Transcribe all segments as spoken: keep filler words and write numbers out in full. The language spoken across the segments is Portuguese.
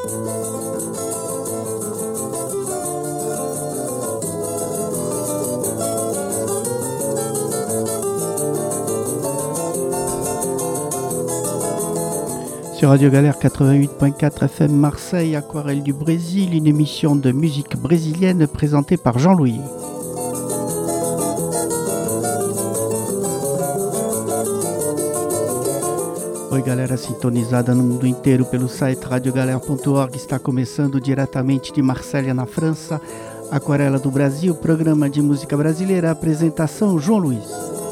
Sur Radio Galère quatre-vingt-huit point quatre F M Marseille, Aquarelle du Brésil, une émission de musique brésilienne présentée par Jean-Louis. Oi galera sintonizada no mundo inteiro pelo site radio galera ponto org, está começando diretamente de Marselha, na França, Aquarela do Brasil, programa de música brasileira, apresentação João Luiz.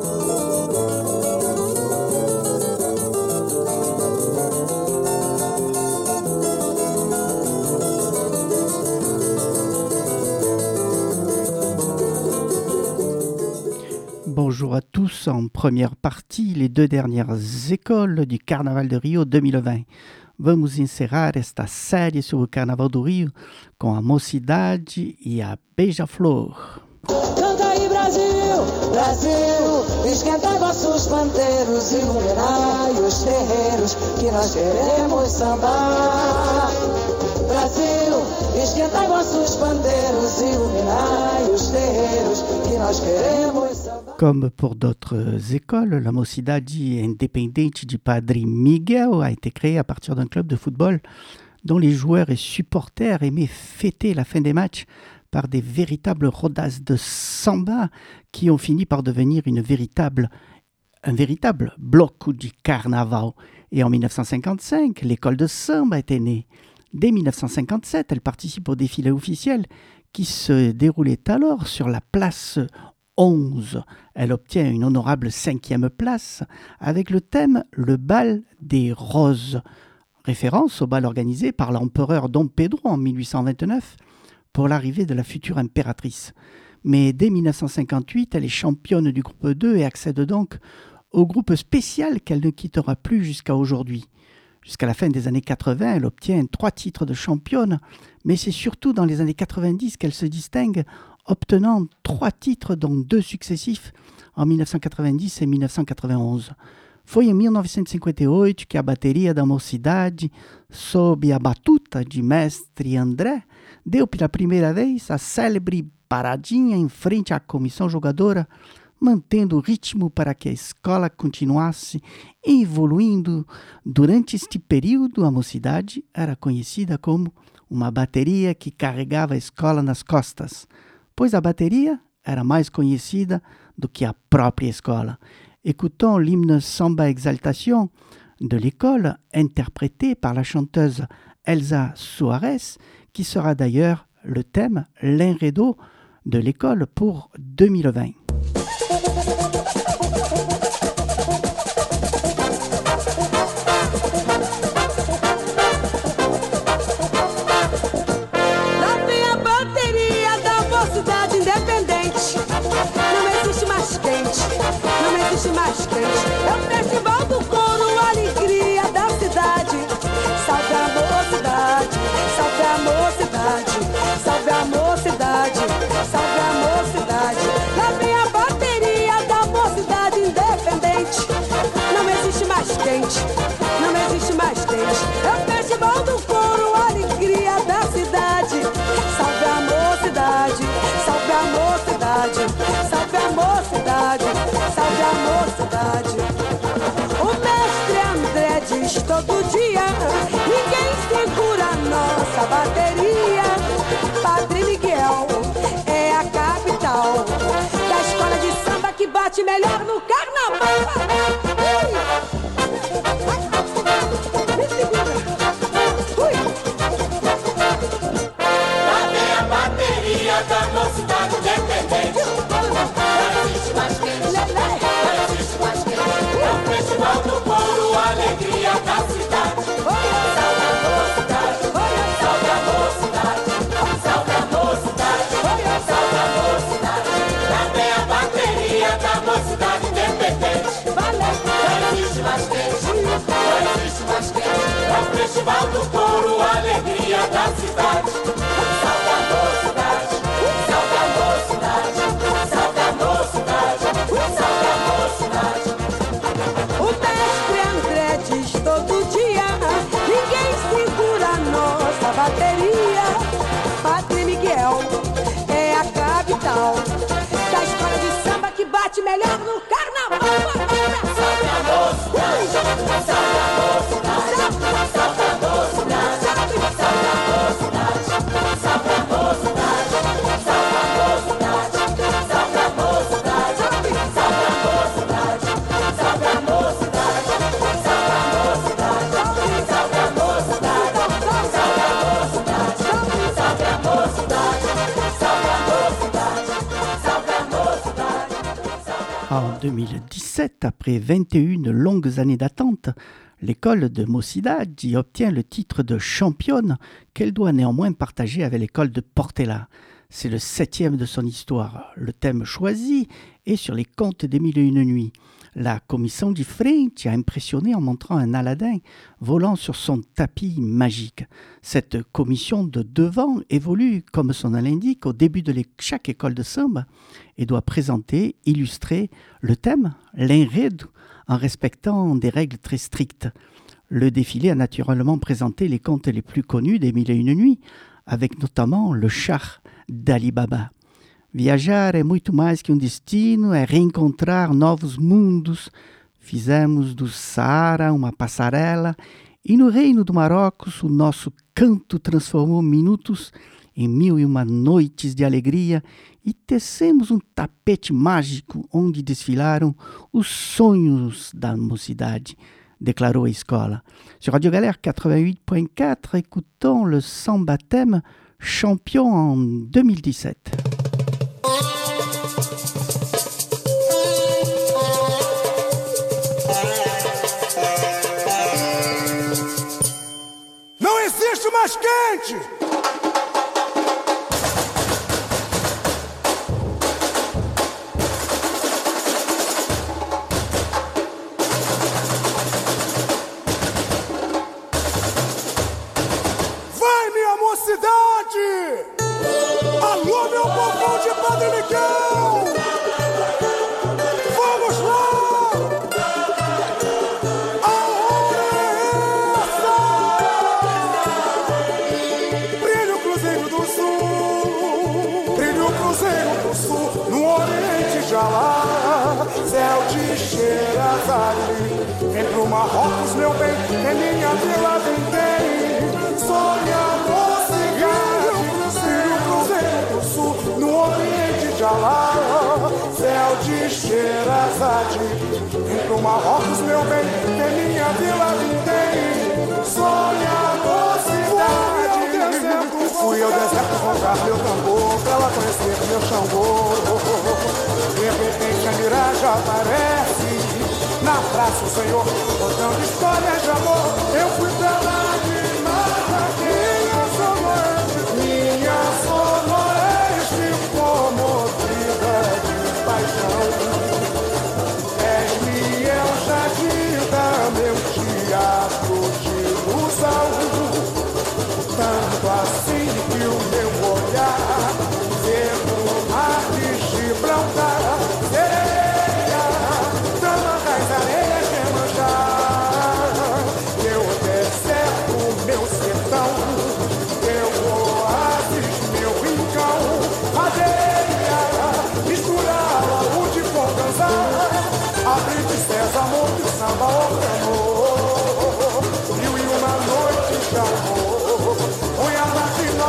Bonjour à tous. En première partie, les deux dernières écoles du Carnaval de Rio deux mille vingt. Vamos encerrar esta série sobre o Carnaval do Rio com a Mocidade e a Beija-Flor. Canta aí Brasil, Brasil, esquentai vossos panteiros, iluminai os terreiros, que nós queremos sambar. Brasil, esquentai vossos pandeiros, iluminai os terreiros, que nós queremos sambar. Comme pour d'autres écoles, la Mocidade Independente de Padre Miguel a été créée à partir d'un club de football dont les joueurs et supporters aimaient fêter la fin des matchs par des véritables rodas de samba qui ont fini par devenir une véritable, un véritable bloc du carnaval. Et en dix-neuf cent cinquante-cinq, l'école de samba était née. Dès dix-neuf cent cinquante-sept, elle participe au défilé officiel qui se déroulait alors sur la place onze. Elle obtient une honorable cinquième place avec le thème « Le bal des roses », référence au bal organisé par l'empereur Dom Pedro en mille huit cent vingt-neuf pour l'arrivée de la future impératrice. Mais dès dix-neuf cent cinquante-huit, elle est championne du groupe deux et accède donc au groupe spécial qu'elle ne quittera plus jusqu'à aujourd'hui. Jusqu'à la fin des années quatre-vingts, elle obtient trois titres de championne, mais c'est surtout dans les années quatre-vingt-dix qu'elle se distingue, obtenant trois titres, dont deux successifs, en dix-neuf cent quatre-vingt-dix et dix-neuf cent quatre-vingt-onze. Foi em mille neuf cent cinquante-oito que a bateria da Mocidade, sob a batuta de mestre André, deu pela primeira vez a célebre paradinha em frente à comissão jogadora, mantendo o ritmo para que a escola continuasse evoluindo. Durante este período, a Mocidade era conhecida como uma bateria que carregava a escola nas costas, pois a bateria era mais conhecida do que a própria escola. Écoutons l'hymne Samba Exaltation de l'école, interprété par la chanteuse Elsa Soares, qui sera d'ailleurs le thème, l'enredo de l'école pour deux mille vingt. Mais quente. É o festival do couro, a alegria da cidade. Salve a mocidade, salve a mocidade, salve a mocidade, salve a mocidade. Lá vem a bateria. Padre Miguel é a capital da escola de samba que bate melhor no carnaval. Salve a mocidade, salve a mocidade, salve a mocidade, salve a mocidade, salve a mocidade, salve a mocidade, salve a mocidade, salve a mocidade, salve a mocidade, salve a mocidade, salve a mocidade, salve a mocidade, salve a mocidade, salve a mocidade, salve a mocidade. En deux mille dix-sept, après vingt et une longues années d'attente, l'école de Mocidade obtient le titre de championne qu'elle doit néanmoins partager avec l'école de Portela. C'est le septième de son histoire. Le thème choisi est sur les contes des mille et une nuits. La commission di frente a impressionné en montrant un Aladdin volant sur son tapis magique. Cette commission de devant évolue, comme son nom l'indique, au début de chaque école de samba et doit présenter, illustrer le thème, l'enredo, en respectant des règles très strictes. Le défilé a naturellement présenté les contes les plus connus des mille et une nuits, avec notamment le char d'Ali Baba. Viajar é muito mais que um destino, é reencontrar novos mundos. Fizemos do Saara uma passarela e no reino do Marrocos o nosso canto transformou minutos em mil e uma noites de alegria e tecemos um tapete mágico onde desfilaram os sonhos da mocidade, declarou a escola. Sur Radio Galère quatre-vingt-huit point quatre, écoutons le samba thème champion en deux mille dix-sept. Não existe mais quente! Vai, minha mocidade! Alô, meu povão de Padre Miguel! Vamos lá! A hora é essa! Brilha o Cruzeiro do Sul, brilha o Cruzeiro do Sul, no Oriente já lá, céu de Xerazade. Vem pro Marrocos, meu bem, é minha vila, vem, tem, sonha a mocidade. Brilha o Cruzeiro do Sul, no Oriente já lá, céu de Xerazade. Vem pro Marrocos, meu bem, é minha vila, vem, tem, sonha a mocidade. Fui ao deserto comprar meu tambor, pra ela conhecer meu Xangô. De repente a miragem aparece na praça, o Senhor contando histórias de amor. Eu fui pra lá de Marrakech, minha sonoeste comovida de paixão. És-me El Jadida, meu teatro de ilusão. Tanto assim que o meu olhar vê no mar de Gibraltar, sereia, dama das areias de manjar. Eu deserto, meu sertão, eu oásis, meu rincão, areia, misturada, rude com dançar, abre de César, amor de samba, ordenou, mil e uma noite chamou. Põe a margem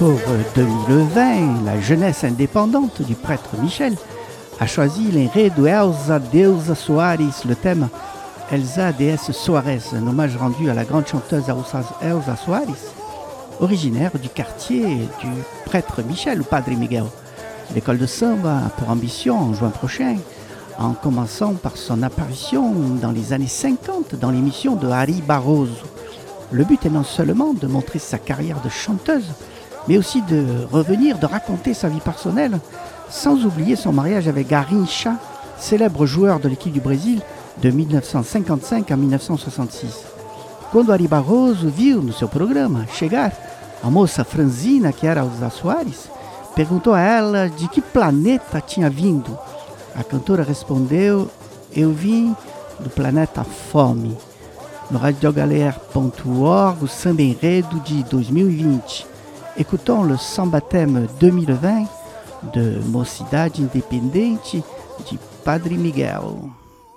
pour deux mille vingt, la jeunesse indépendante du prêtre Michel a choisi l'enredo Elza Deusa Soares, le thème Elsa déesse Soares, un hommage rendu à la grande chanteuse Elza Soares, originaire du quartier du prêtre Michel, ou Padre Miguel. L'école de samba a pour ambition, en juin prochain, en commençant par son apparition dans les années cinquante dans l'émission de Ari Barroso. Le but est non seulement de montrer sa carrière de chanteuse, mais aussi de revenir, de raconter sa vie personnelle, sans oublier son mariage avec Garrincha, célèbre joueur de l'équipe du Brésil de mille neuf cent cinquante-cinq à mille neuf cent soixante-six. Quando Ari Barroso viu no seu programa chegar a moça Franzina, que era Elza Soares, perguntou a ela de que planeta tinha vindo. A cantora respondeu: eu vim do planeta Fome. No radiogalère ponto org, o samba enredo de dois mil e vinte. Écoutons le samba thème deux mille vingt de Mocidade Independente de Padre Miguel.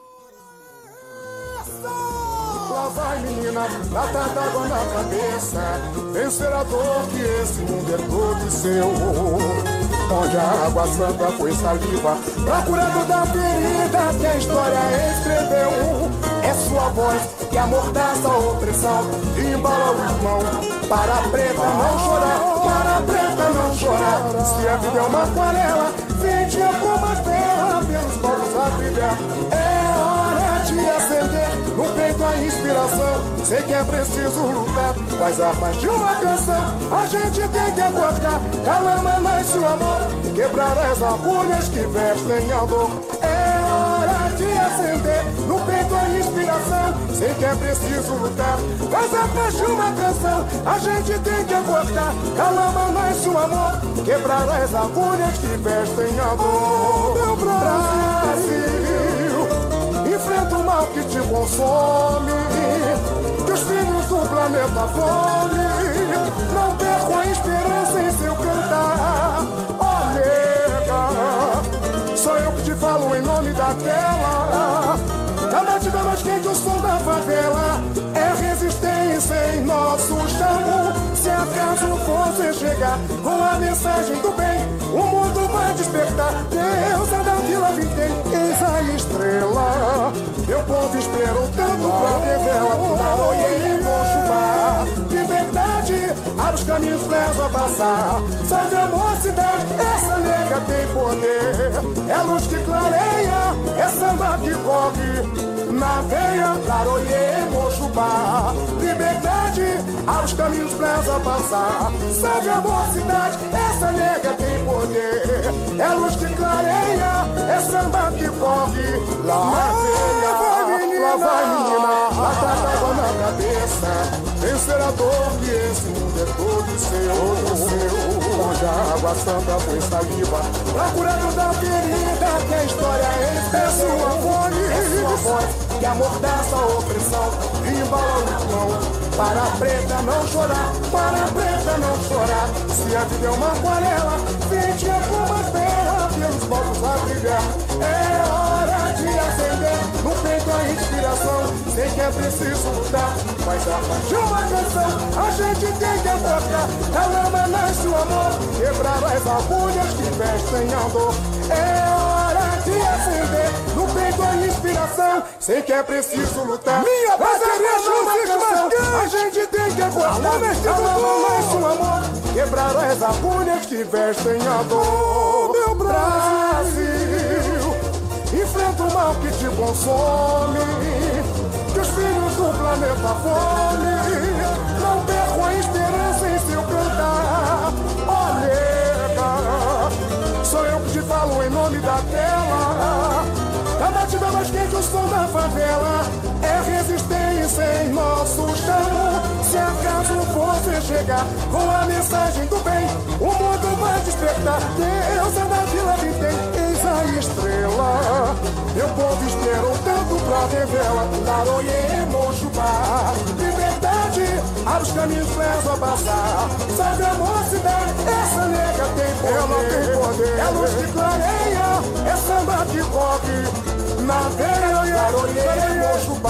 Lá vai menina, lata d'água na cabeça, vencer a dor que esse mundo é todo seu. Onde a água santa foi saliva, procurando da ferida que a história escreveu. É sua voz que amordaça a opressão e embala o irmão. Para a preta não chorar, para a preta não chorar. Se a vida é uma aquarela, vendia como a terra pelos povos a brilhar. É hora de acender no peito a inspiração. Sei que é preciso lutar, mas a partir de uma canção a gente tem que acordar. Calama nasce o amor, quebrar as agulhas que vestem a dor. É hora de acender no peito a inspiração. Sei que é preciso lutar, mas a partir de uma canção a gente tem que acordar. Calama nasce o amor, quebrar as agulhas que vestem a dor. Meu Brasil, enfrenta o mal que te consome, que os filhos do planeta fome não percam a esperança em seu cantar. Oh, nega, sou eu que te falo em nome daquela. Cada dia mais quente o som da favela. É resistência em nosso chão. Se acaso você chegar com a mensagem do bem, o mundo vai despertar. Deus é da Vila Vintém, eis a estrela. Meu povo esperou tanto pra ver vela. Naroie e Mochubá. Liberdade, abre os caminhos, leva a passar. Salve a mocidade, essa nega tem poder. É luz que clareia, é samba que corre na veia. Naroie e Mochubá. Liberdade, abre os caminhos, leva passar. Salve a mocidade, essa nega tem poder. É luz que clareia, é samba que corre lá na veia. Lá vai menina, lá tá água na cabeça. Vencer a dor que esse mundo é todo seu, seu. Onde a água santa foi saliva, procurando da ferida que a história é sua voz. É sua voz que amordaça a opressão e embala o irmão. Para a preta não chorar, para a preta não chorar. Se a vida é uma aquarela, vinte é como a terra pelos povos a brilhar. É hora de acender no peito a inspiração. Sei que é preciso lutar, mas a partir de uma canção a gente tem que acordar. Calama nasce o amor, quebrar as agulhas que vestem a dor. É hora de acender no peito a inspiração. Sei que é preciso lutar, minha mas a partir de uma canção a mais gente tem que acordar. Calama nasce o amor, quebrar as agulhas que vestem a dor. Meu Brasil, enfrenta o mal que te consome, que os filhos do planeta fome não percam a esperança em seu cantar. Oh, nega, sou eu que te falo em nome daquela. Cada dia mais quente o som da favela. É resistência em nosso chão. Se acaso você chegar com a mensagem do bem, o mundo vai despertar. Deus é da Vila Vintém, eis a estrela. Meu povo esperou tanto pra ver vela. Naroie e Mochubá. Liberdade, abre os caminhos, leva a passar. Salve a mocidade, essa nega tem poder. Ela tem poder. É luz que clareia, é samba que corre na veia. Naroie e Mochubá.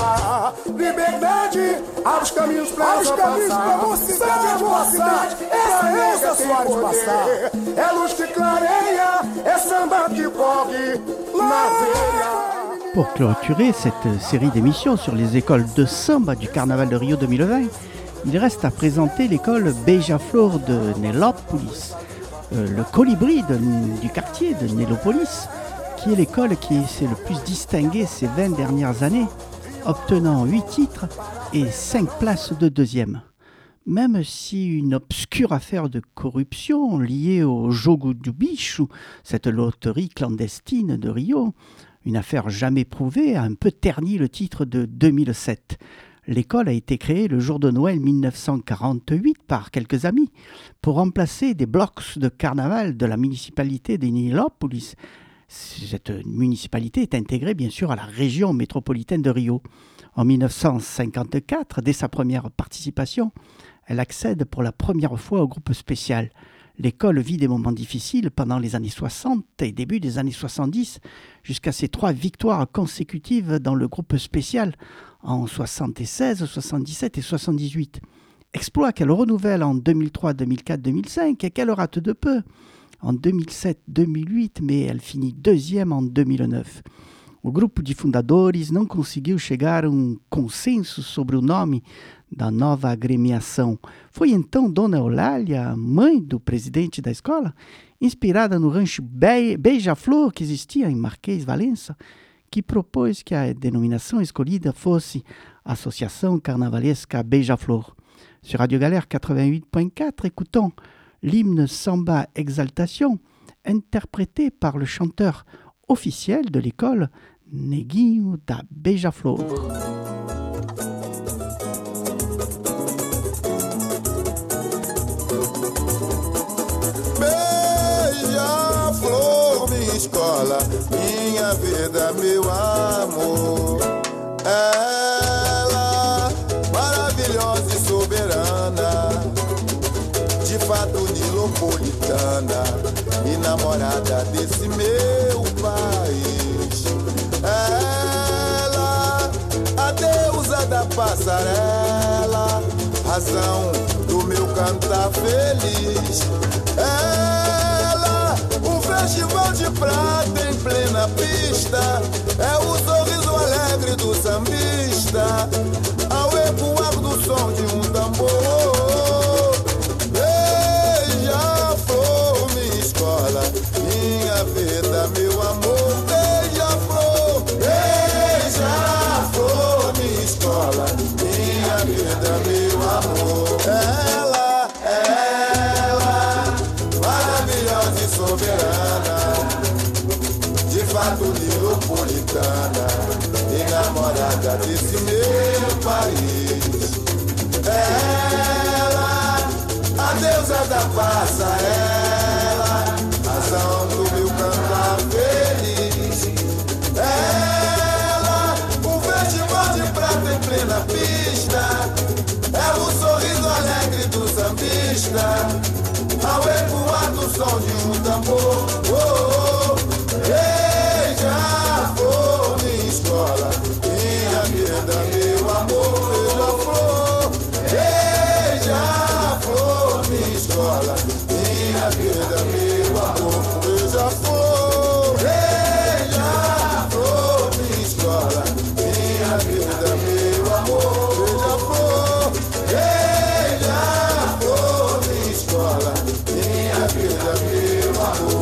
passar. Liberdade aos caminhos pra aos caminhos pra mocidade é mocidade. Essa Elza Soares passar. É luz que clareia, é samba que corre na veia. Pour clôturer cette série d'émissions sur les écoles de samba du Carnaval de Rio deux mille vingt, il reste à présenter l'école Beija-Flor de Nélópolis, euh, le colibri de, du quartier de Nélopolis, qui est l'école qui s'est le plus distinguée ces vingt dernières années, obtenant huit titres et cinq places de deuxième. Même si une obscure affaire de corruption liée au Jogo do Bicho, cette loterie clandestine de Rio, une affaire jamais prouvée, a un peu terni le titre de deux mille sept. L'école a été créée le jour de Noël mille neuf cent quarante-huit par quelques amis pour remplacer des blocs de carnaval de la municipalité de Nélópolis. Cette municipalité est intégrée bien sûr à la région métropolitaine de Rio. En mille neuf cent cinquante-quatre, dès sa première participation, elle accède pour la première fois au groupe spécial. L'école vit des moments difficiles pendant les années soixante et début des années soixante-dix, jusqu'à ses trois victoires consécutives dans le groupe spécial en soixante-seize, soixante-dix-sept et soixante-dix-huit. Exploit qu'elle renouvelle en deux mille trois, deux mille quatre, deux mille cinq et qu'elle rate de peu en deux mille sept, deux mille huit, mais elle finit deuxième en deux mille neuf. O grupo de fundadores não conseguiu chegar a um consenso sobre o nome da nova agremiação. Foi então Dona Eulália, mãe do presidente da escola, inspirada no rancho Be- Beija-Flor, que existia em Marquês, Valença, que propôs que a denominação escolhida fosse Associação Carnavalesca Beija-Flor. Sur Radio Galère quatre-vingt-huit point quatre, écoutons l'hymne Samba Exaltation, interprété par le chanteur officiel de l'école, Neguinho da Beija-Flor. Beija-flor, minha escola, minha vida, meu amor. Ela, maravilhosa e soberana, de fato nilopolitana e namorada desse meu país. Ela, a deusa da passarela, razão do meu cantar feliz. Ela, um festival de prata em plena pista, é o sorriso alegre do sambista, ao ecoar do som de um tambor. Beija-flor, minha escola, minha vida, meu amor. Beija-flor, beija-flor, minha escola, minha vida, meu amor. Ela, ela, maravilhosa e soberana, de fato nilopolitana, enamorada desse meu país. Ela, a deusa da passarela, razão do meu cantar feliz. Ela, um festival de prata em plena pista, é o sorriso alegre do sambista, ao ecoar do som de um tambor. Oh, oh, beija-flor, minha escola, minha vida, meu amor. Beija-flor, beija-flor, minha escola, minha vida, meu amor. Beija-flor, beija-flor, minha escola, minha vida, meu amor. Beija-flor, beija-flor, minha escola, minha vida, meu amor.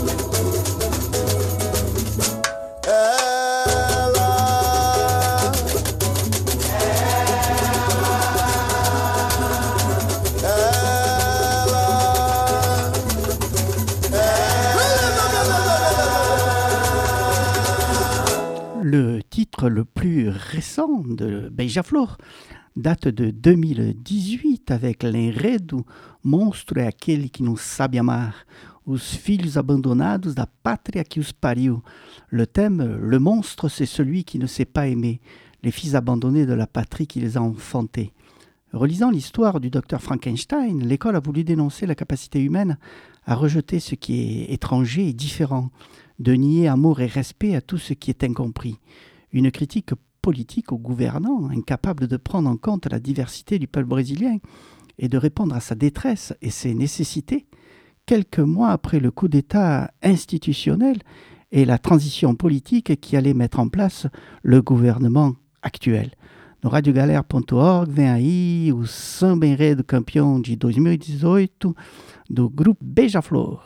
Le titre le plus récent de Beija-Flor date de deux mille dix-huit avec l'enredo Monstro é aquele que não sabe amar, os filhos abandonados da pátria qui os pariu. Le thème, le monstre, c'est celui qui ne sait pas aimer, les fils abandonnés de la patrie qui les a enfantés. Relisant l'histoire du docteur Frankenstein, l'école a voulu dénoncer la capacité humaine à rejeter ce qui est étranger et différent, de nier amour et respect à tout ce qui est incompris. Une critique politiques, aux gouvernants, incapables de prendre en compte la diversité du peuple brésilien et de répondre à sa détresse et ses nécessités, quelques mois après le coup d'État institutionnel et la transition politique qui allait mettre en place le gouvernement actuel. No radio galera ponto org vem aí o samba enredo campeão de dois mil e dezoito do grupo Beija-Flor.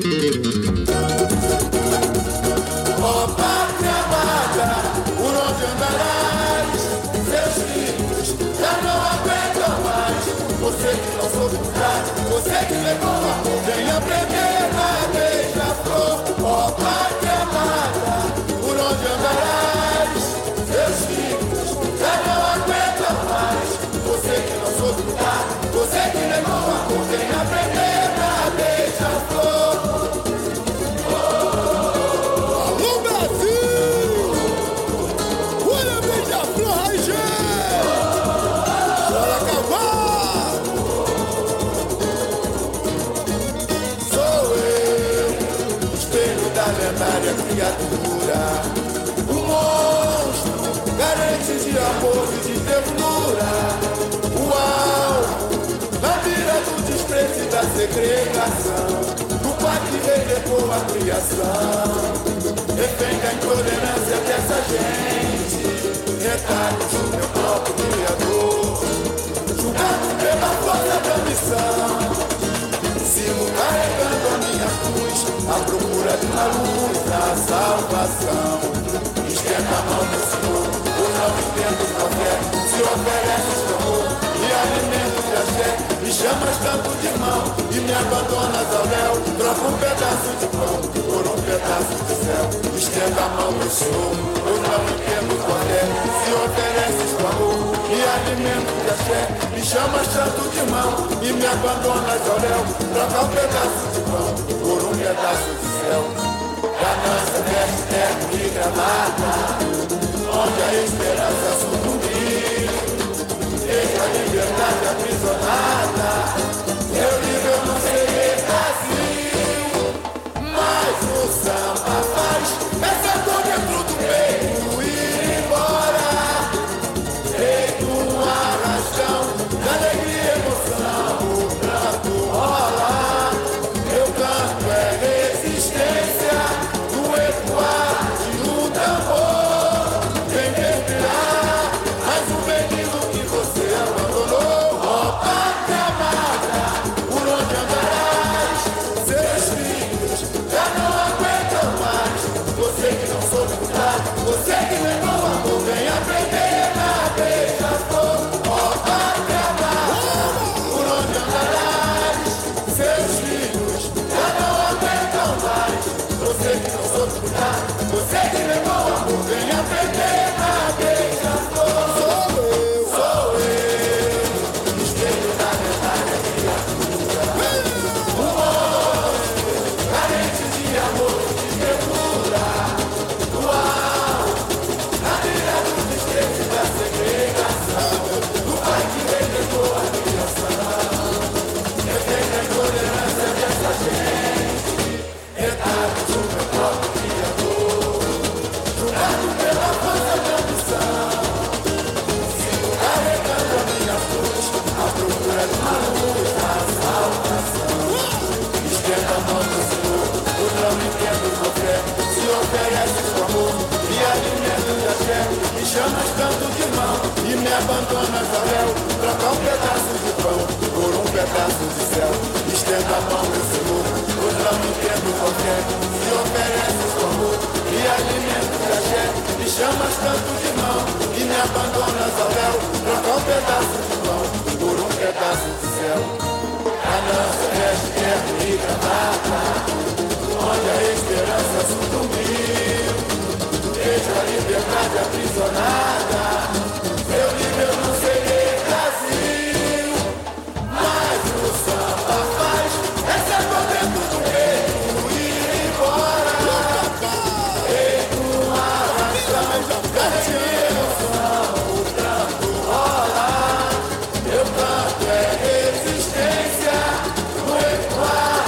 Ó pátria amada, por onde andarás? Seus filhos já não aguentam mais. Você que não soube lutar, você que levou amor, vem aprender na Beija-Flor. Ó pátria amada, por onde andarás? Seus filhos já não aguentam mais. Você que não soube lutar, você que levou amor, vem aprender na Beija-Flor. Alô Brasil! Olha Beija-Flor, Raijê! Chora cavalo! Sou eu, espelho da lendária criatura, o monstro, carente de amor e de ternura, o alvo, na mira do desprezo e da segregação, do pai que relegou a criação. Refém da intolerância dessa gente, retalhos do meu próprio criador, julgado pela força da missão. Sigo carregando a minha cruz, à procura de uma luz da salvação. Estenda a mão, meu Senhor, eu não entendo qualquer. Se ofereces teu amor e alimento de axé, me chamas tanto de irmão e me abandonas ao léu. Troca um pedaço de pão por um pedaço de céu. Estenda a mão, meu Senhor, eu não entendo qualquer. Se ofereces teu amor e alimento de axé, me chamas tanto de irmão e me abandonas ao léu. Troca um pedaço de pão por um pedaço de céu. Ganância, veste, terno e gramada, onde a esperança sucumbiu. Deixa a liberdade aprisionada. Eu livre, eu não sei ler Brasil, mas o samba faz essa dor dentro do peito ir embora. Feito um arrastão de alegria e emoção, o pranto rola. Meu canto é resistência do ecoar de um tambor. Vem respirar mais um menino que você abandonou. Ó pátria amada, por onde andarás? Seus filhos já não aguentam mais. Você que não soube lutar, você que levou amor, vem aprender na Beija-Flor. Ó pátria amada, por onde andarás? Seus filhos já não aguentam mais. Você que não soube lutar, você que levou amor, vem aprender na Beija-Flor. Sou eu, sou eu, espelho da lendária criatura, o monstro, carente de amor e de ternura, o alvo, na mira do desprezo e da segregação, do pai que relegou a criação. Refém da intolerância dessa gente, retalhos do meu próprio criador, julgado pela força da ambição. Sigo carregando a minha cruz, à procura de uma luz da salvação. Estenda a mão do Senhor, eu não entendo qualquer. Se ofereces teu amor e alimento de axé, me chamas tanto de irmão e me abandonas ao léu. Troca um pedaço de pão por um pedaço de céu. Estenda a mão, meu Senhor, eu não entendo qualquer. Se ofereces teu amor e alimento de axé, me chamas tanto de irmão e me abandonas ao léu. Troca um pedaço de pão por um pedaço de céu. Ganância, veste, terno e gramada, onde a esperança sucumbiu. Deixa a liberdade aprisionada. Eu livre, eu não sei ler Brasil, mas o samba faz essa dor dentro do peito ir embora. Feito um arrastão, carente de emoção, o pranto rola. Meu canto é resistência, no ecoar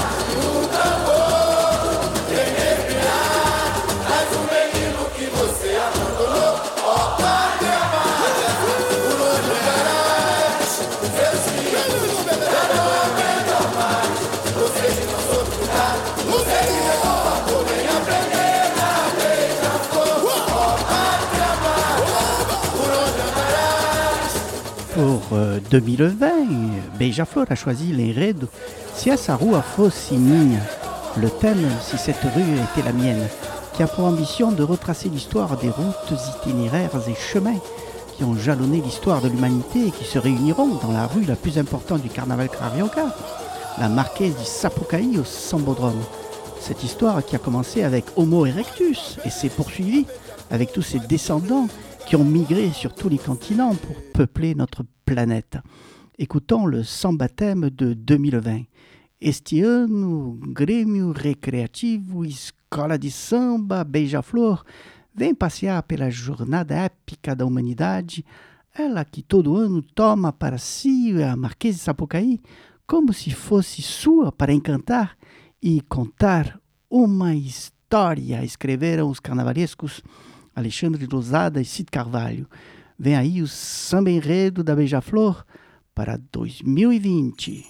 Pour euh, deux mille vingt, Beija-Flor a choisi l'enredo Si essa rua fosse minha, le thème Si cette rue était la mienne, qui a pour ambition de retracer l'histoire des routes, itinéraires et chemins qui ont jalonné l'histoire de l'humanité et qui se réuniront dans la rue la plus importante du carnaval carioca, la Marquise di Sapucaí au Sambodrome. Cette histoire qui a commencé avec Homo erectus et s'est poursuivie avec tous ses descendants qui ont migré sur tous les continents pour peupler notre planète. Écoutons le samba thème de deux mille vingt. Este ano, Grêmio Recreativo Escola de Samba Beija-Flor vem passear pela jornada épica da humanidade, ela que todo ano toma para si a Marquesa de Sapucaí como se fosse sua para encantar e contar uma história, escreveram os carnavalescos Alexandre Losada e Cid Carvalho. Vem aí o samba enredo da Beija-Flor para dois mil e vinte.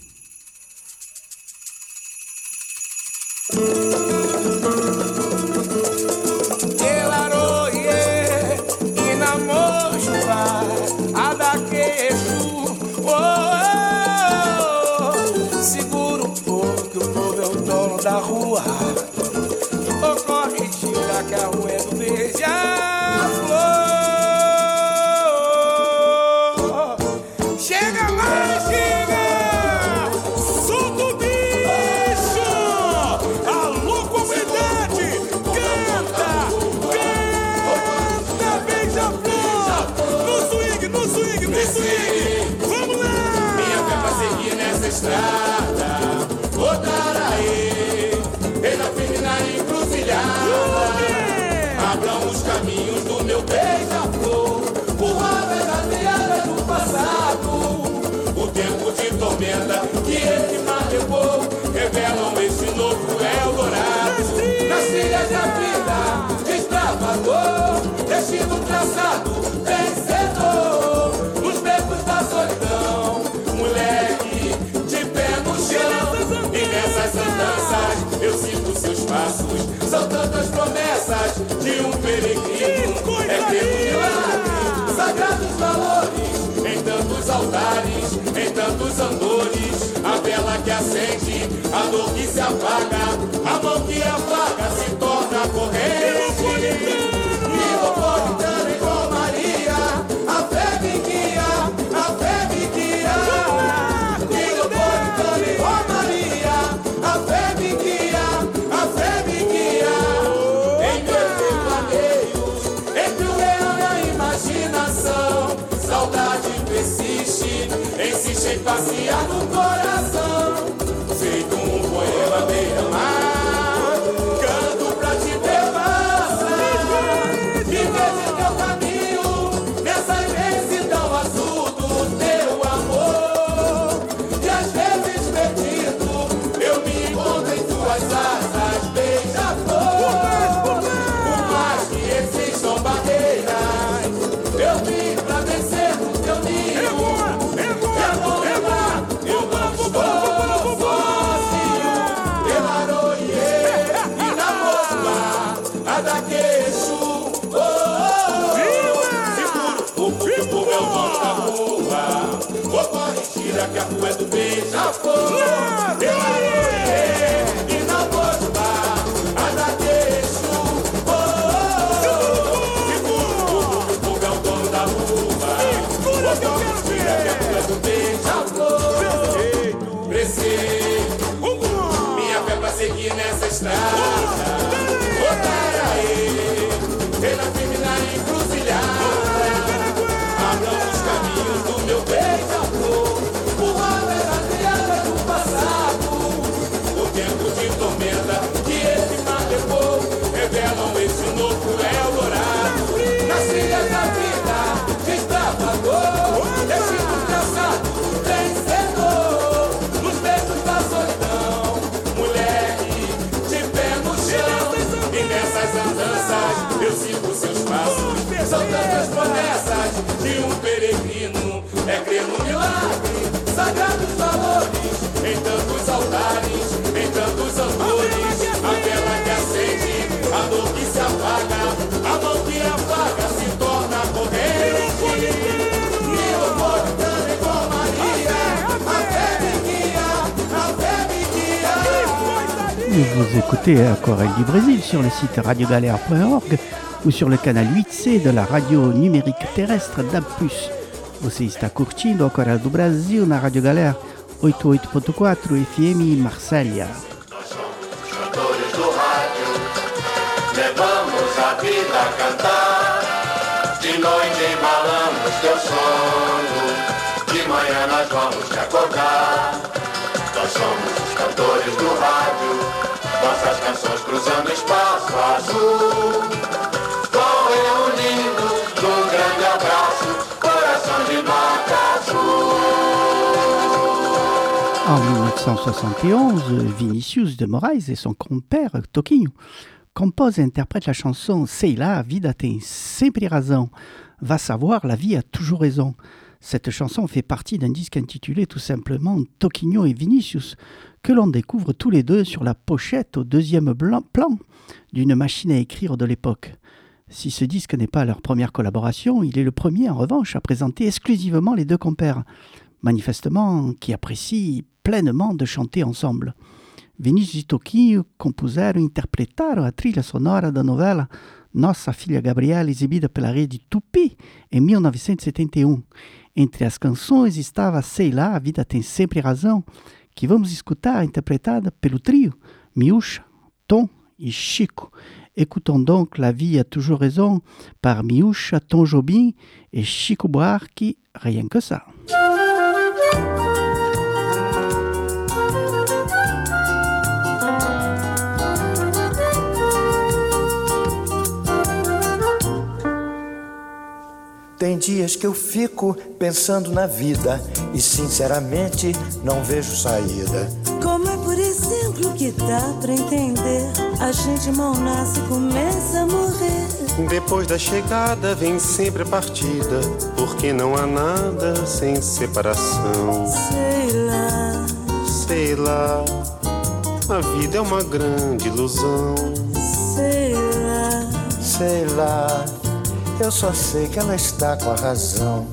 Elaroie, inamojuva, adaquejo, oh, segura um pouco que o povo é o dono da rua. Oh, corre, tira que a rua é do Beija-Flor. Chega mais, chega! Solta o bicho! Alô, comunidade! Canta! Canta, Beija-Flor! No swing, no swing, no swing! Vamos lá! Minha fé pra seguir nessa estrada, botar aí, pela firme na encruzilhada. Abram os caminhos do meu beija-flor, burrada da piada do passado. O tempo de tormenta que ele marcou revelam este novo Eldorado. Nas trilhas da vida, destravador, destino traçado, vencedor. Nos becos da solidão, moleque de pé no chão. E nessas andanças eu sigo seus passos. São tantas promessas de um peregrino. É ter um milagre, sagrados valores em tantos altares, em tantos andores. A vela que acende, a dor que se apaga, a mão que apaga se torna corrente. Metropolitana e Romaria, a fé me guia, a fé me guia. Metropolitana e Romaria, a fé me guia, a fé me guia. Em meus devaneios, entre o real e a imaginação, saudade persiste, insiste em passear no coração. Feito um poema beira-mar, canto pra te ver passar. Me vejo em teu caminho, nessa imensidão azul do teu amor. E às vezes perdido, eu me encontro em tuas asas, beija-flor. Por mais que existam barreiras, eu vim pra vencer no teu ninho. É bom, é bom, é bom. Eu vamos sozinho, Elaroie, e na moça, a da queixo. Oh, oh, oh. Seguro, o povo é o dono da rua. Oh, corre, tira que a rua é do beija-flor. Elaroie, e na moça, a da queixo. Oh, oh, oh. Seguro, o povo é o dono da rua. Oh, corre, tira que a rua é do beija-flor. Preciso, minha fé pra seguir nessa estrada. Botar aí, pela firme na encruzilhada. Abram os caminhos do meu beija-flor, burrada da triada do passado. O tempo de tormenta que esse mar levou revelam esse novo Eldorado. Nas trilhas da vida, destravador, destino traçado, vencedor. Nos becos da solidão, moleque de pé no chão. E nessas andanças eu sigo seus passos. São tantas promessas de um peregrino. É crer no milagre, sagrados valores em tantos altares, em tantos andores. A vela que acende, a dor que se apaga, a mão que apaga se torna corrente. Me Vous écoutez Aquarelle du Brésil sur le site radio galère point org ou sur le canal huit C de la radio numérique terrestre D A B plus. Você está curtindo Aquarelle do Brasil na Rádio Galera oitenta e oito ponto quatro F M Marsella. Nós somos os cantores do rádio, levamos a vida a cantar. De noite embalamos teu sono, de manhã nós vamos te acordar. Nós somos os cantores do rádio, nossas canções cruzando espaço azul. Vão reunindo num grande abraço, coração de nota azul. En dix-neuf cent soixante et onze, Vinicius de Moraes et son compère Toquinho composent et interprètent la chanson Sei lá, a vida tem sempre razão. Va savoir, la vie a toujours raison. Cette chanson fait partie d'un disque intitulé tout simplement Toquinho et Vinicius, que l'on découvre tous les deux sur la pochette au deuxième blanc, plan d'une machine à écrire de l'époque. Si ce disque n'est pas leur première collaboration, il est le premier en revanche à présenter exclusivement les deux compères, manifestement qui apprécient pleinement de chanter ensemble. Vinicius e Toquinho compuseram e interpretaram a trilha sonora da novela Nossa Filha Gabriela, exibida pela rede Tupi em mil novecentos e setenta e um. Entre as canções estava Sei lá, a vida tem sempre razão, que vamos escutar interpretada pelo trio Miúcha, Tom e Chico. Écoutons donc La vie a toujours raison par Miúcha, Tom Jobim et Chico Buarque, rien que ça. Tem dias que eu fico pensando na vida e sinceramente não vejo saída. Como é, por exemplo, que dá pra entender? A gente mal nasce e começa a morrer. Depois da chegada vem sempre a partida, porque não há nada sem separação. Sei lá, sei lá, a vida é uma grande ilusão. Sei lá, sei lá, eu só sei que ela está com a razão.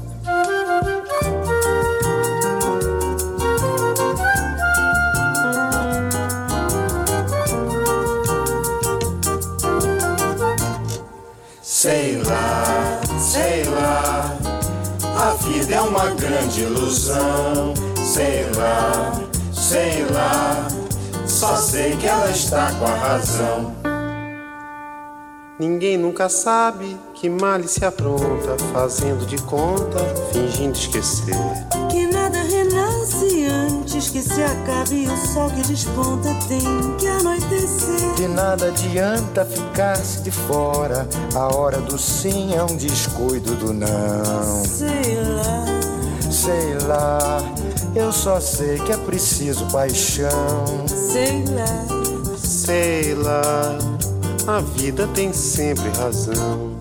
Sei lá, sei lá, a vida é uma grande ilusão. Sei lá, sei lá, só sei que ela está com a razão. Ninguém nunca sabe que male se apronta, fazendo de conta, fingindo esquecer. Que nada renasce antes que se acabe, o sol que desponta tem que anoitecer. Que nada adianta ficar-se de fora, a hora do sim é um descuido do não. Sei lá, sei lá, eu só sei que é preciso paixão. Sei lá, sei lá, a vida tem sempre razão.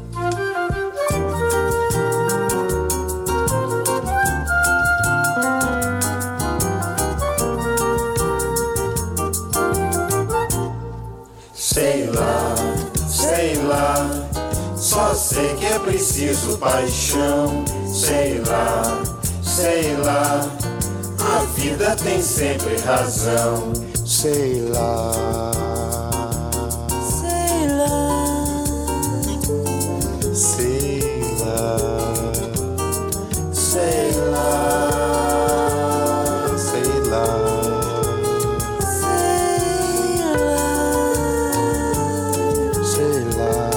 Sei lá, sei lá, só sei que é preciso paixão. Sei lá, sei lá, a vida tem sempre razão. Sei lá, sei lá, sei lá, sei lá, sei lá, sei lá,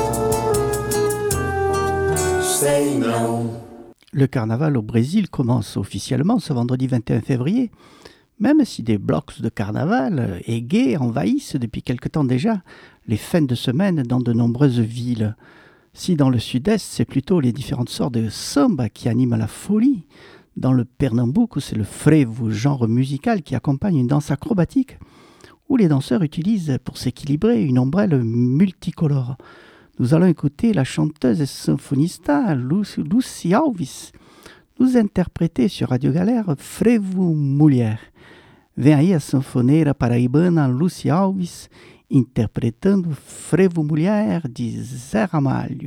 sei não. Le carnaval au Brésil commence officiellement ce vendredi vingt et un février, même si des blocs de carnaval et gays envahissent depuis quelque temps déjà les fins de semaine dans de nombreuses villes. Si dans le sud-est, c'est plutôt les différentes sortes de samba qui animent la folie, dans le Pernambouco, c'est le frevo, genre musical qui accompagne une danse acrobatique, où les danseurs utilisent pour s'équilibrer une ombrelle multicolore. Nous allons écouter la chanteuse et symphonista Lucy, Lucy Alves nous interpréter sur Radio Galera Frevo Mulher. Vem aí a sanfoneira paraibana Lucy Alves interpretando Frevo Mulher de Zé Ramalho.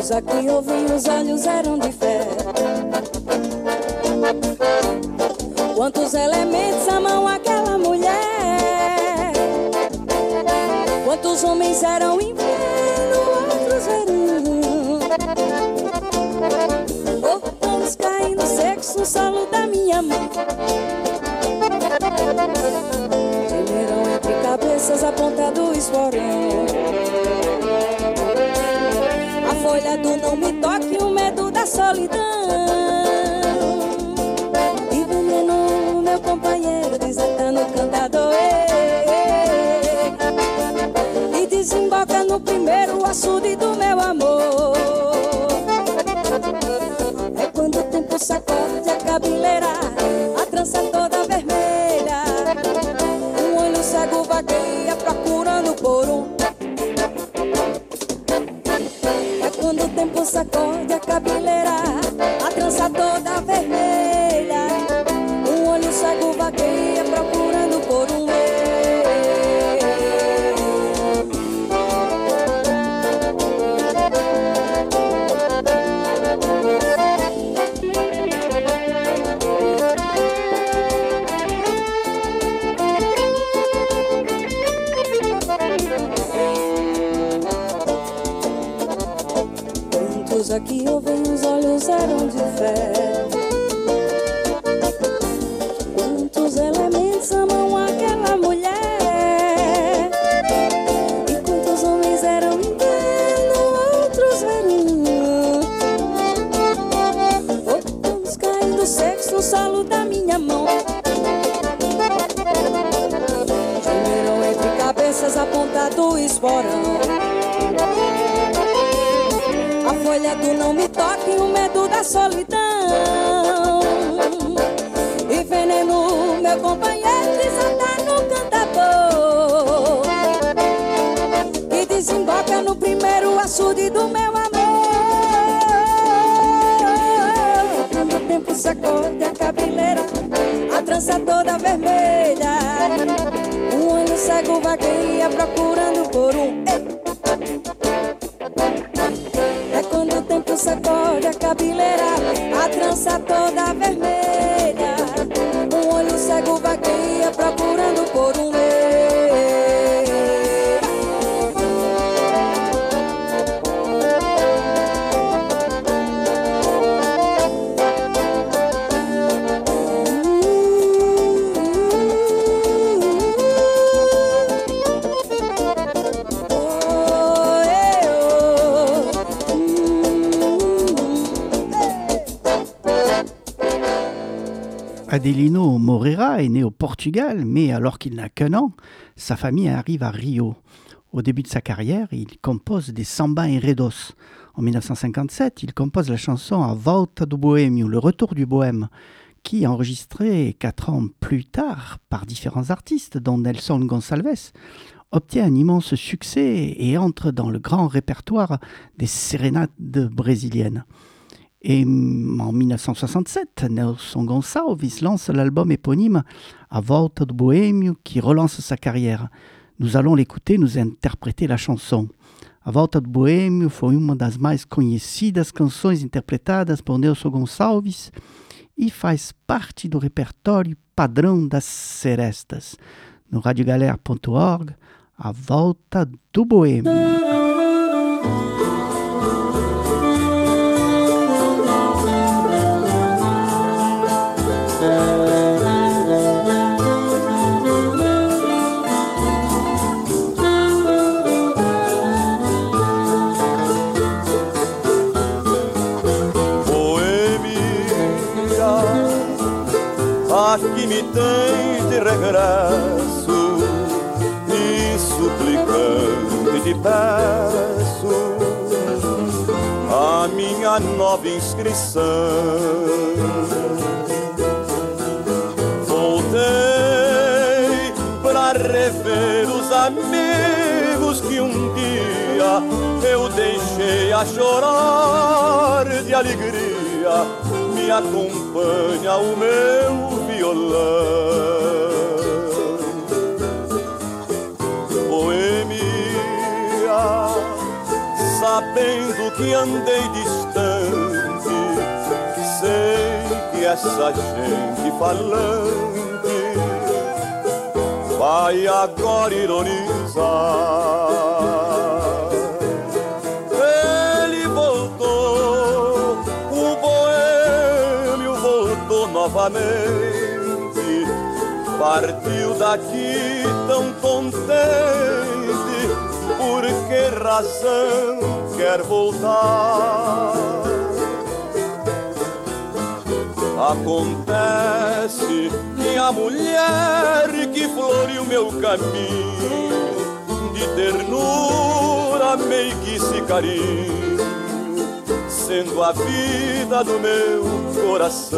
Quantos aqui ouvem, os olhos eram de fé? Quantos elementos amam aquela mulher? Quantos homens eram inverno, outros verão? Botões caindo secos no solo da minha mão. Gemeram entre cabeças a ponta do esporão. A folha do não me toque, o medo da solidão. E veneno, meu companheiro, desata no cantador. E desemboca no primeiro açude do meu amor. É quando o tempo sacode a cabeleira, a trança toda vermelha. Um olho cego vagueia procurando por um. É quando o tempo sacode a cabeleira, a trança toda vermelha. Um olho cego vagueia procurando por um. Aqui ouvem, os olhos eram de fé. Quantos elementos amam aquela mulher? E quantos homens eram inverno, outros verão? Botões caindo secos no solo da minha mão. Gemeram entre cabeças a ponta do esporão. A folha do não me toque, o medo da solidão. E veneno, meu companheiro, desata no cantador. E desemboca no primeiro açude do meu amor. Quando o tempo sacode a cabeleira, a trança toda vermelha. Um olho cego vagueia procurando por um. Quando o tempo sacode a cabeleira, a trança toda vermelha. Um olho cego vagueia procurando por um meio. Adelino Moreira est né au Portugal, mais alors qu'il n'a qu'un an, sa famille arrive à Rio. Au début de sa carrière, il compose des sambas enredos. En mille neuf cent cinquante-sept, il compose la chanson A Volta do Boêmio, le retour du bohème, qui est enregistrée quatre ans plus tard par différents artistes, dont Nelson Gonçalves, obtient un immense succès et entre dans le grand répertoire des sérénades brésiliennes. Et en mille neuf cent soixante-sept, Nelson Gonçalves lance l'album éponyme A Volta do Boêmio qui relance sa carrière. Nous allons l'écouter nous interpréter la chanson. A Volta do Boêmio foi uma das mais conhecidas canções interpretadas por Nelson Gonçalves e faz parte do repertório padrão das serestas. No radiogalera ponto org, A Volta do Boêmio. Que me tens de regresso e suplicante te peço a minha nova inscrição. Voltei para rever os amigos que um dia eu deixei a chorar de alegria. Me acompanha o meu violão. Boêmia, sabendo que andei distante, sei que essa gente falante vai agora ironizar. Ele voltou, o boêmio voltou novamente, partiu daqui tão contente. Por que razão quer voltar? Acontece que a mulher que floriu meu caminho, de ternura, meiguice e carinho, sendo a vida do meu coração,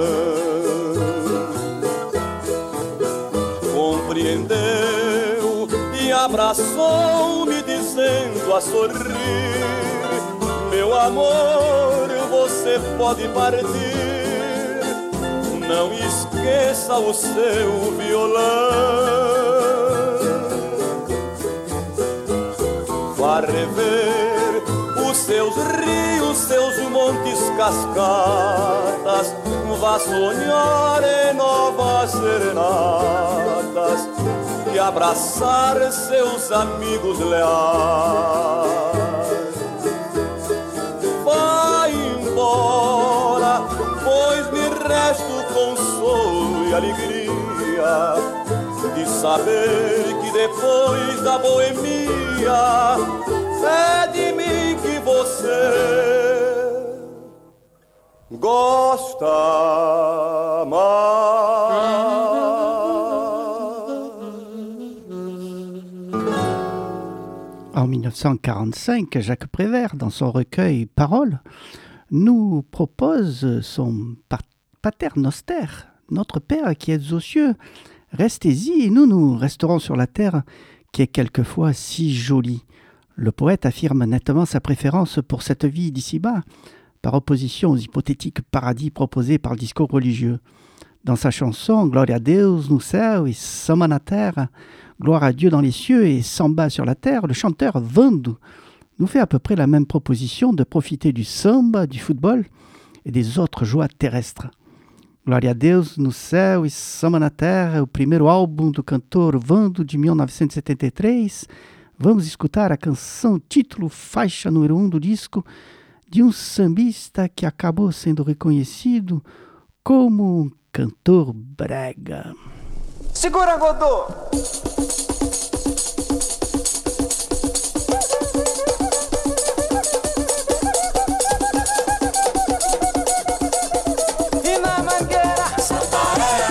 compreendeu e abraçou-me dizendo a sorrir: meu amor, você pode partir, não esqueça o seu violão. Vá rever os seus rios, seus montes, cascatas, vá sonhar em novas serenatas e abraçar seus amigos leais. Vai embora, pois me resta o consolo e alegria de saber que depois da boemia é de mim que você gosta mais. En dix-neuf cent quarante-cinq, Jacques Prévert, dans son recueil Paroles, nous propose son Pater Noster, notre Père qui êtes aux cieux, restez-y et nous, nous resterons sur la terre qui est quelquefois si jolie. Le poète affirme nettement sa préférence pour cette vie d'ici-bas, par opposition aux hypothétiques paradis proposés par le discours religieux. Dans sa chanson « Glória a Deus no céu et samba na terra », gloire à Dieu dans les cieux et samba sur la terre, le chanteur Vando nous fait à peu près la même proposition de profiter du samba, du football et des autres joies terrestres. Glória a Deus no céu e samba na terra, o primeiro álbum do cantor Vando de mil novecentos e setenta e três. Vamos escutar a canção título, faixa número um do disco, de um sambista que acabou sendo reconhecido como um cantor brega. Segura, Godô! E na Mangueira, samba é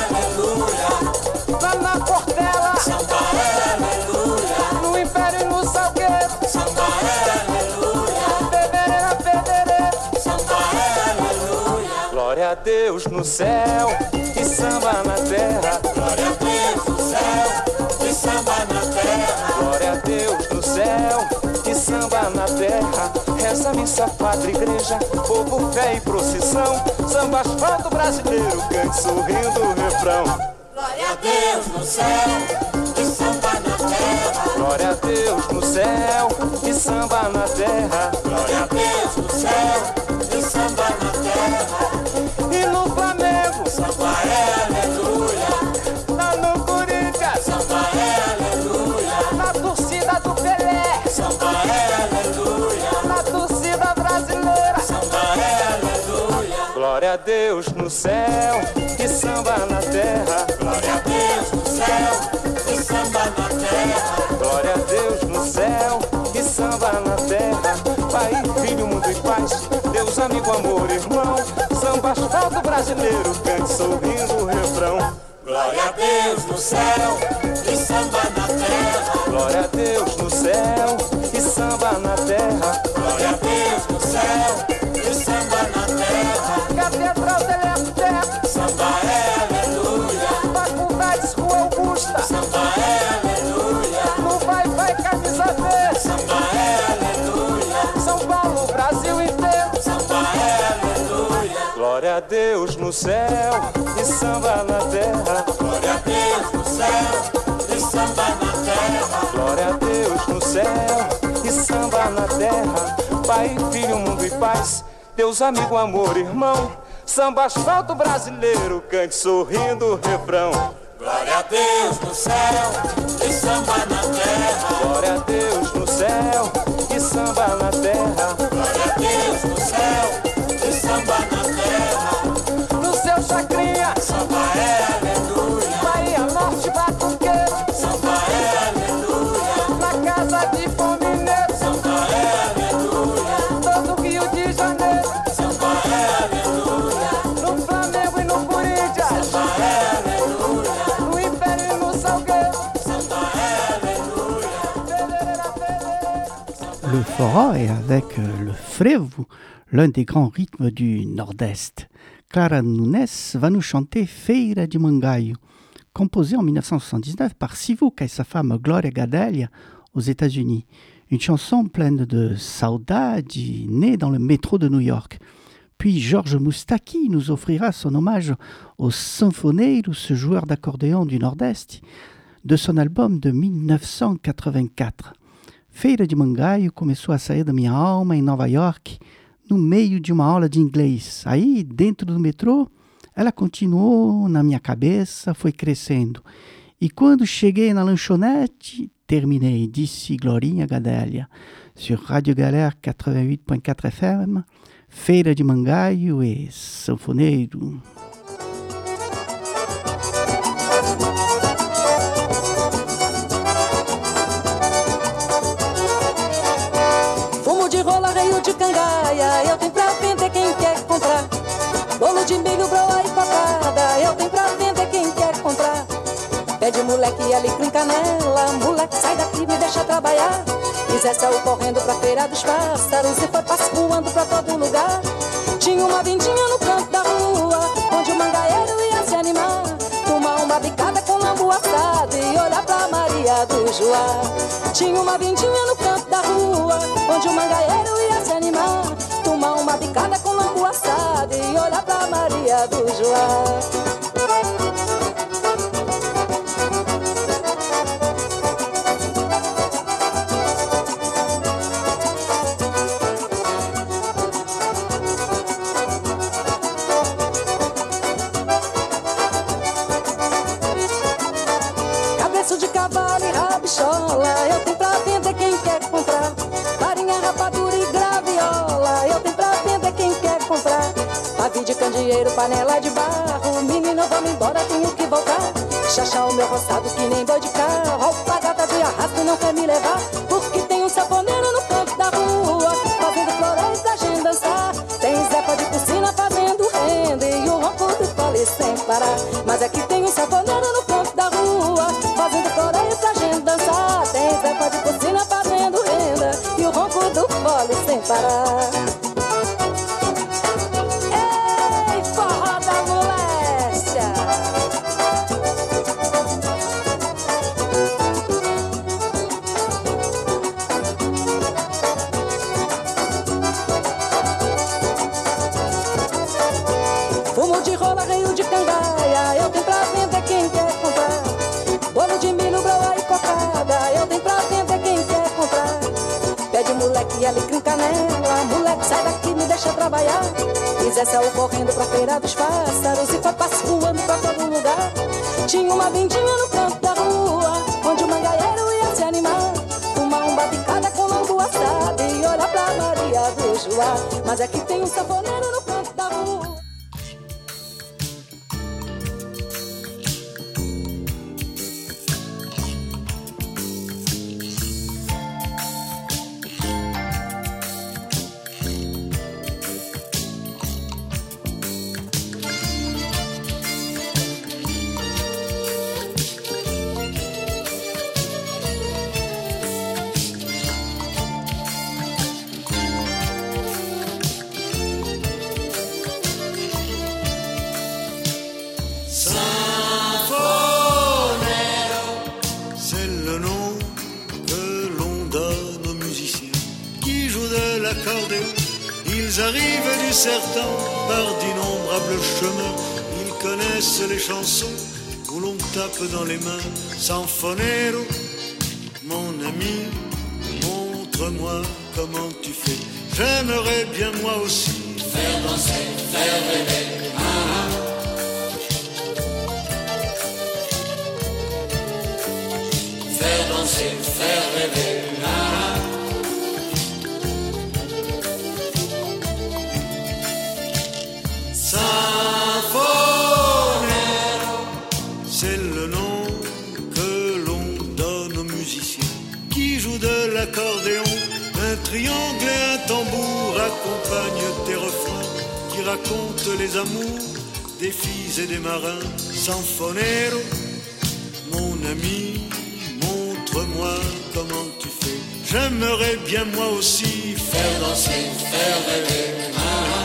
aleluia. Lá na Portela, samba é aleluia. No Império e no Salgueiro, samba é aleluia. Pedreira, pedreira, samba é aleluia. Glória a Deus no céu e samba na terra. Glória a Deus no céu e samba na terra. Glória a Deus no céu e samba na terra. Reza, missa, padre, igreja, povo, fé e procissão. Samba, asfalto brasileiro, cante sorrindo o refrão. Glória a Deus no céu e samba na terra. Glória a Deus no céu e samba na terra. Glória a Deus no céu e samba na terra. E no Flamengo, samba é aleluia. Lá no Corinthians, samba é aleluia. Na torcida do Pelé, samba é aleluia. Na torcida brasileira, samba é aleluia. Glória a Deus no céu e samba na terra. Glória a Deus no céu e samba na terra. Glória a Deus no céu e samba na terra. Pai, filho, mundo e paz, Deus, amigo, amor, irmão. Samba, asfalto brasileiro, cante sorrindo o refrão. Glória a Deus no céu e samba na terra. Glória a Deus no céu e samba na terra. Glória a Deus no céu e samba na terra. Catedral de Lepté, samba é aleluia. Faculdades, Rua Augusta, samba é aleluia. No Vai Vai Camisa Verde, samba é aleluia. São Paulo, Brasil inteiro, samba é aleluia. Glória a Deus no céu e samba na terra. Glória a Deus no céu e samba na terra. Glória a Deus no céu e samba na terra. Pai, filho, mundo e paz, Deus, amigo, amor, irmão. Samba asfalto brasileiro, cante sorrindo o refrão. Glória a Deus no céu e samba na terra. Glória a Deus no céu e samba na terra. Glória a Deus no céu e samba na terra. No seu chacrinha, samba é aleluia. Bahia Norte, batuqueiro, samba é aleluia. Na casa de fome mineiro, samba é aleluia. todo Rio de Janeiro, samba é aleluia. no Flamengo e no Corinthians, samba é aleluia. no Império e no Salgueiro, samba é aleluia. Le forró est avec euh, le frevo, l'un des grands rythmes du Nord-Est. Clara Nunes va nous chanter Feira de Mangaio, composée en dix-neuf cent soixante-dix-neuf par Sivuca et sa femme Gloria Gadelha aux États-Unis. Une chanson pleine de saudade, née dans le métro de New York. Puis Georges Moustaki nous offrira son hommage au sanfoneiro, ce joueur d'accordéon du Nord-Est, de son album de dix-neuf cent quatre-vingt-quatro. Feira de Mangaio começou a sair da minha alma em Nova York, no meio de uma aula de inglês. Aí, dentro do metrô, ela continuou na minha cabeça, foi crescendo. E quando cheguei na lanchonete, terminei, disse Glorinha Gadelha. Sur Radio Galère quatre-vingt-huit point quatre F M, Feira de Mangaio e sanfoneiro. De rola, reio de cangaia, eu tenho pra vender quem quer comprar. Bolo de milho, broa e cocada, eu tenho pra vender quem quer comprar. Pede moleque alecrim canela, moleque sai daqui, me deixa trabalhar. E Zé saiu correndo pra feira dos pássaros e foi passo voando pra todo lugar. Tinha uma vindinha no canto da rua, onde o mangaeiro ia se animar. Tomar uma bicada com lambu assado e olhar pra Maria do Joá. Tinha uma vindinha no canto da rua, onde o mangaeiro ia se animar. Tomar uma bicada com lambu assado e olhar pra Maria do Joá. Eu tenho pra vender quem quer comprar. Farinha, rapadura e graviola, eu tenho pra vender quem quer comprar. Pavio de candeeiro, panela de barro, menino, vamos embora, tenho que voltar. Chachá o meu roçado que nem boi de carro, alpagata de arrasto não quer me levar. Porque tem um sanfoneiro no canto da rua, fazendo florais pra gente dançar. Tem Zepa de piscina fazendo renda e o ronco do fole sem parar. Mas aqui tem um sanfoneiro no canto da rua, fazendo florais pra gente dançar. Tem Zepa de piscina fazendo renda e o ronco do fole sem parar. Ei, forró da moléstia! Fumo de rola, reio de cangaia, eu tenho pra vender quem quer comprar. Bolo de milho, broa e cocada, eu tenho pra vender quem quer comprar. Pede moleque alecrim canela, moleque sai daqui, me deixa trabalhar. E Zé saiu correndo pra feira dos pássaros e foi passo voando pra todo lugar. Tinha uma vindinha no canto da rua, onde o mangaeiro ia se animar. Tomar uma bicada com lambu assado e olhar pra Maria do Joá. Mas aqui tem um sanfoneiro no canto da rua. Ils arrivent du sertant par d'innombrables chemins. Ils connaissent les chansons où l'on tape dans les mains. Sanfonero, mon ami, montre-moi comment tu fais. j'aimerais bien moi aussi faire danser, faire rêver. Ah, ah. Faire danser, faire rêver. Ah, ah. Sinfonero, c'est le nom que l'on donne aux musiciens qui jouent de l'accordéon. Un triangle et un tambour accompagnent tes refrains qui racontent les amours des filles et des marins. Sinfonero, mon ami, montre-moi comment tu fais. J'aimerais bien moi aussi faire danser, faire rêver. Ah, ah.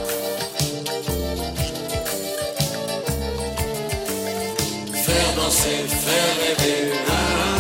Faire danser, faire rêver. Ah, ah.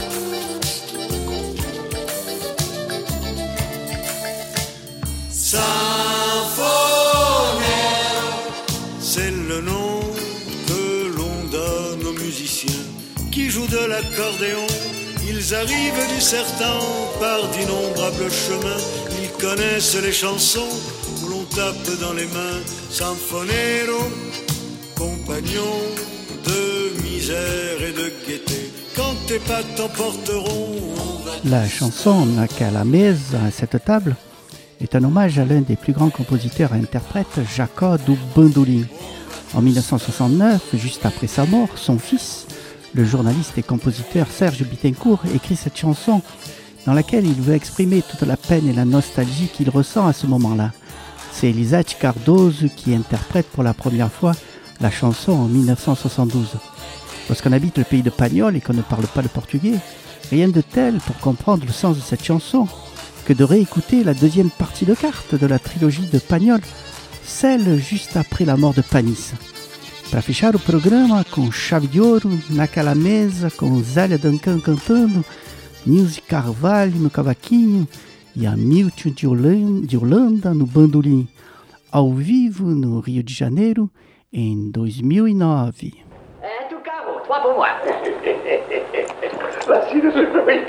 Sinfonero, c'est le nom que l'on donne aux musiciens qui jouent de l'accordéon. Ils arrivent du sertan par d'innombrables chemins. Ils connaissent les chansons où l'on tape dans les mains. Sinfonero, compagnon de misère et de gaieté, quand tes pas t'emporteront. La chanson N'a qu'à la mesa à cette table est un hommage à l'un des plus grands compositeurs et interprètes, Jacó do Bandolim. En mille neuf cent soixante-neuf, juste après sa mort, son fils, le journaliste et compositeur Serge Bittencourt, écrit cette chanson dans laquelle il veut exprimer toute la peine et la nostalgie qu'il ressent à ce moment-là. C'est Elisach Cardoso qui interprète pour la première fois la chanson en mille neuf cent soixante-douze. Lorsqu'on habite le pays de Pagnol et qu'on ne parle pas le portugais, rien de tel pour comprendre le sens de cette chanson que de réécouter la deuxième partie de cartes de la trilogie de Pagnol, celle juste après la mort de Panis. Para fechar o programa com Chave de Ouro, Naquela Mesa, com Zélia Duncan cantando, Nilce Carvalho no cavaquinho e Hamilton de Holanda, de Holanda no bandolim, ao vivo no Rio de Janeiro em dois mil e nove. Un tout carreau, trois pour moi. Voici le sulfurique.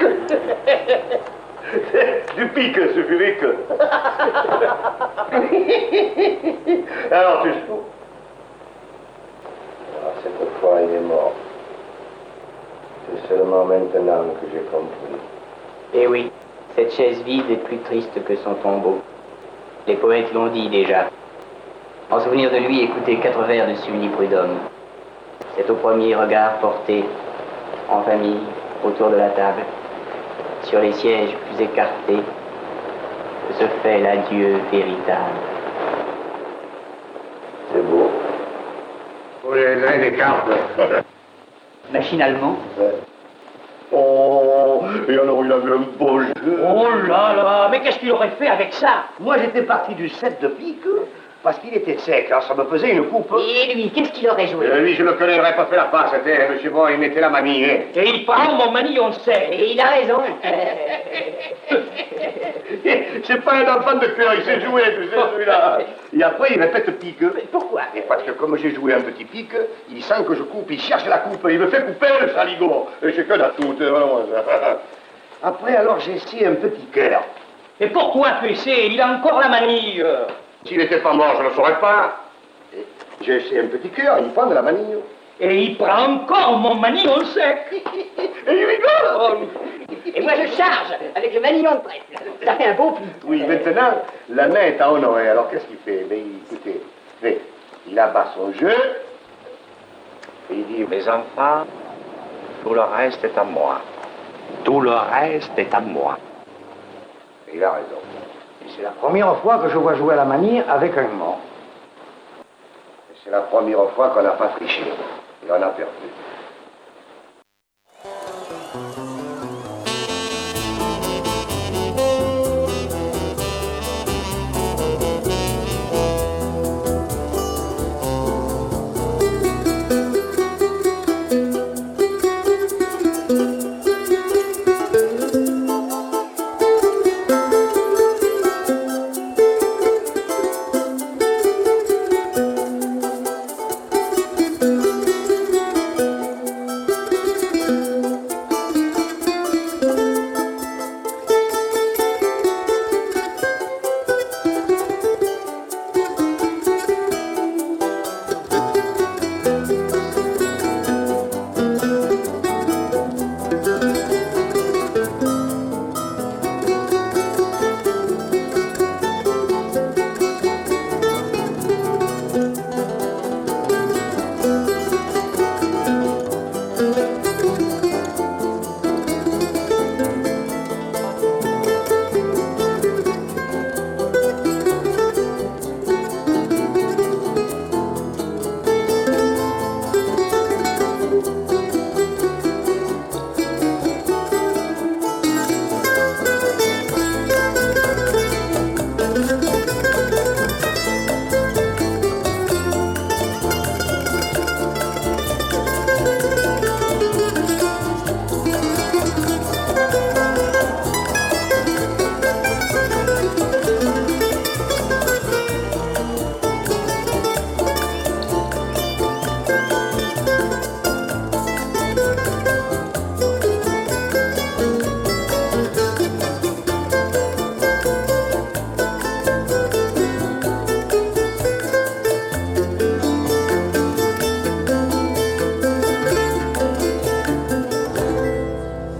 Du pique, sulfurique. Alors, tu joues. Ah, cette fois, il est mort. C'est seulement maintenant que j'ai compris. Eh oui, cette chaise vide est plus triste que son tombeau. Les poètes l'ont dit déjà. En souvenir de lui, écoutez quatre vers de Sully Prudhomme. C'est au premier regard porté, en famille, autour de la table, sur les sièges plus écartés, que se fait l'adieu véritable. C'est beau. Vous avez des cartes. Machinalement. Ouais. Oh, et alors il avait un beau jeu. Oh là là, mais qu'est-ce qu'il aurait fait avec ça? Moi j'étais parti du sept de pique, parce qu'il était sec, alors ça me faisait une coupe. Et lui, qu'est-ce qu'il aurait joué? Et lui, je le connais, il n'aurait pas fait la passe, c'était monsieur Bon, il mettait la manie. Hein. Et il prend mon manie, on le sait. Et il a raison. C'est pas un enfant de cœur, il sait jouer, tu sais, celui-là. Et après, il répète pique. Pourquoi? Et parce que comme j'ai joué un petit pique, il sent que je coupe, il cherche la coupe, il me fait couper le saligot. Et j'ai que la toute, vraiment. Après, alors, j'ai essayé un petit cœur. Et pourquoi tu essaies? Il a encore la manie. S'il n'était pas mort, je ne le saurais pas. J'ai essayé un petit cœur, il prend de la manie. Et il prend encore mon manie, on le sait. Et il rigole. Oh, et moi, je charge avec le manillon de prêtre. Ça fait un beau pli. Oui, maintenant, la main est à honorer. Alors, qu'est-ce qu'il fait? Mais écoutez, fait, il abat son jeu. Et il dit, mes enfants, tout le reste est à moi. Tout le reste est à moi. Et il a raison. C'est la première fois que je vois jouer à la manie avec un mort. C'est la première fois qu'on n'a pas triché. Et on a perdu.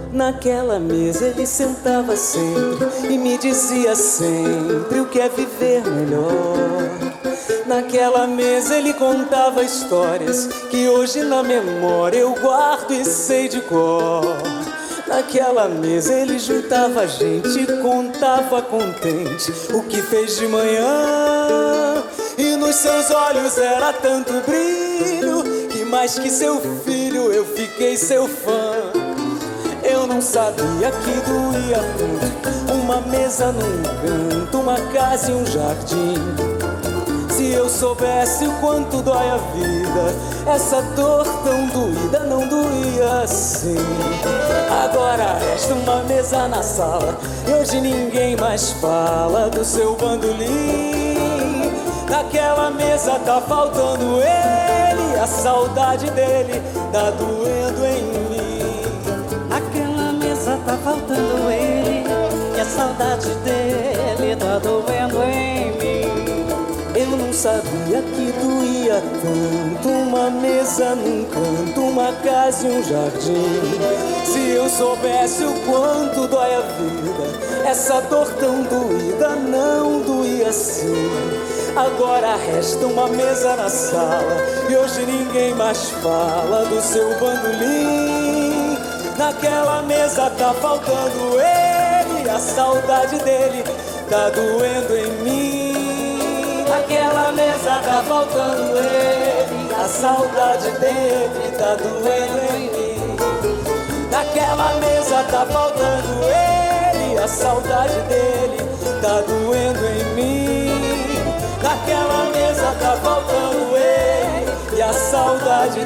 Naquela mesa ele sentava sempre e me dizia sempre o que é viver melhor. Naquela mesa ele contava histórias que hoje na memória eu guardo e sei de cor. Naquela mesa ele juntava a gente e contava contente o que fez de manhã. E nos seus olhos era tanto brilho que mais que seu filho eu fiquei seu fã. Eu não sabia que doía tanto uma mesa num canto, uma casa e um jardim. Se eu soubesse o quanto dói a vida, essa dor tão doída não doía assim. Agora resta uma mesa na sala e hoje ninguém mais fala do seu bandolim. Naquela mesa tá faltando ele, a saudade dele tá doendo em mim. Naquela mesa tá faltando ele, e a saudade dele tá doendo em mim. Eu não sabia que doía tanto uma mesa num canto, uma casa e um jardim. Se eu soubesse o quanto dói a vida, essa dor tão doída não doía assim. Agora resta uma mesa na sala e hoje ninguém mais fala do seu bandolim. Naquela mesa tá faltando ele, a saudade dele tá doendo em mim. Naquela mesa tá faltando ele, a saudade dele tá doendo em mim. Naquela mesa tá faltando ele, a saudade dele tá doendo em mim. Naquela mesa tá faltando ele e a saudade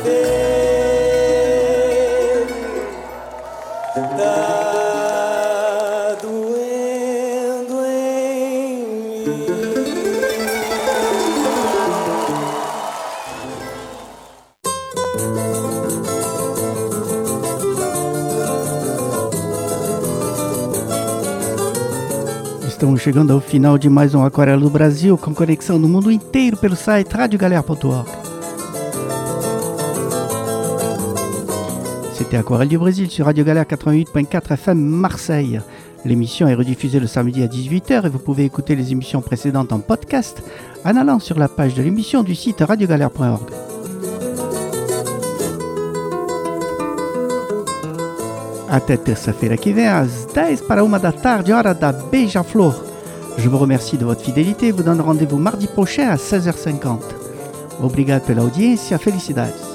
dele tá doendo em mim. Estamos chegando ao final de mais um Aquarela do Brasil, com conexão no mundo inteiro pelo site radio galère ponto org. C'était Aquarelle du Brésil sur Radio Galère quatre-vingt-huit point quatre F M Marseille. L'émission est rediffusée le samedi à dix-huit heures et vous pouvez écouter les émissions précédentes en podcast en allant sur la page de l'émission du site radio galère point org. Até terça-feira que vem, às dez para uma da tarde, hora da Beija-Flor. Je vous remercie de votre fidélité et vous donne rendez-vous mardi prochain à seize heures cinquante. Obrigado pela audiência, felicidades.